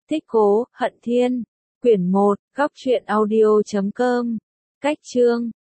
Thích Cố, Hận Thiên. Quyển 1, Góc truyện audio.com. Cách chương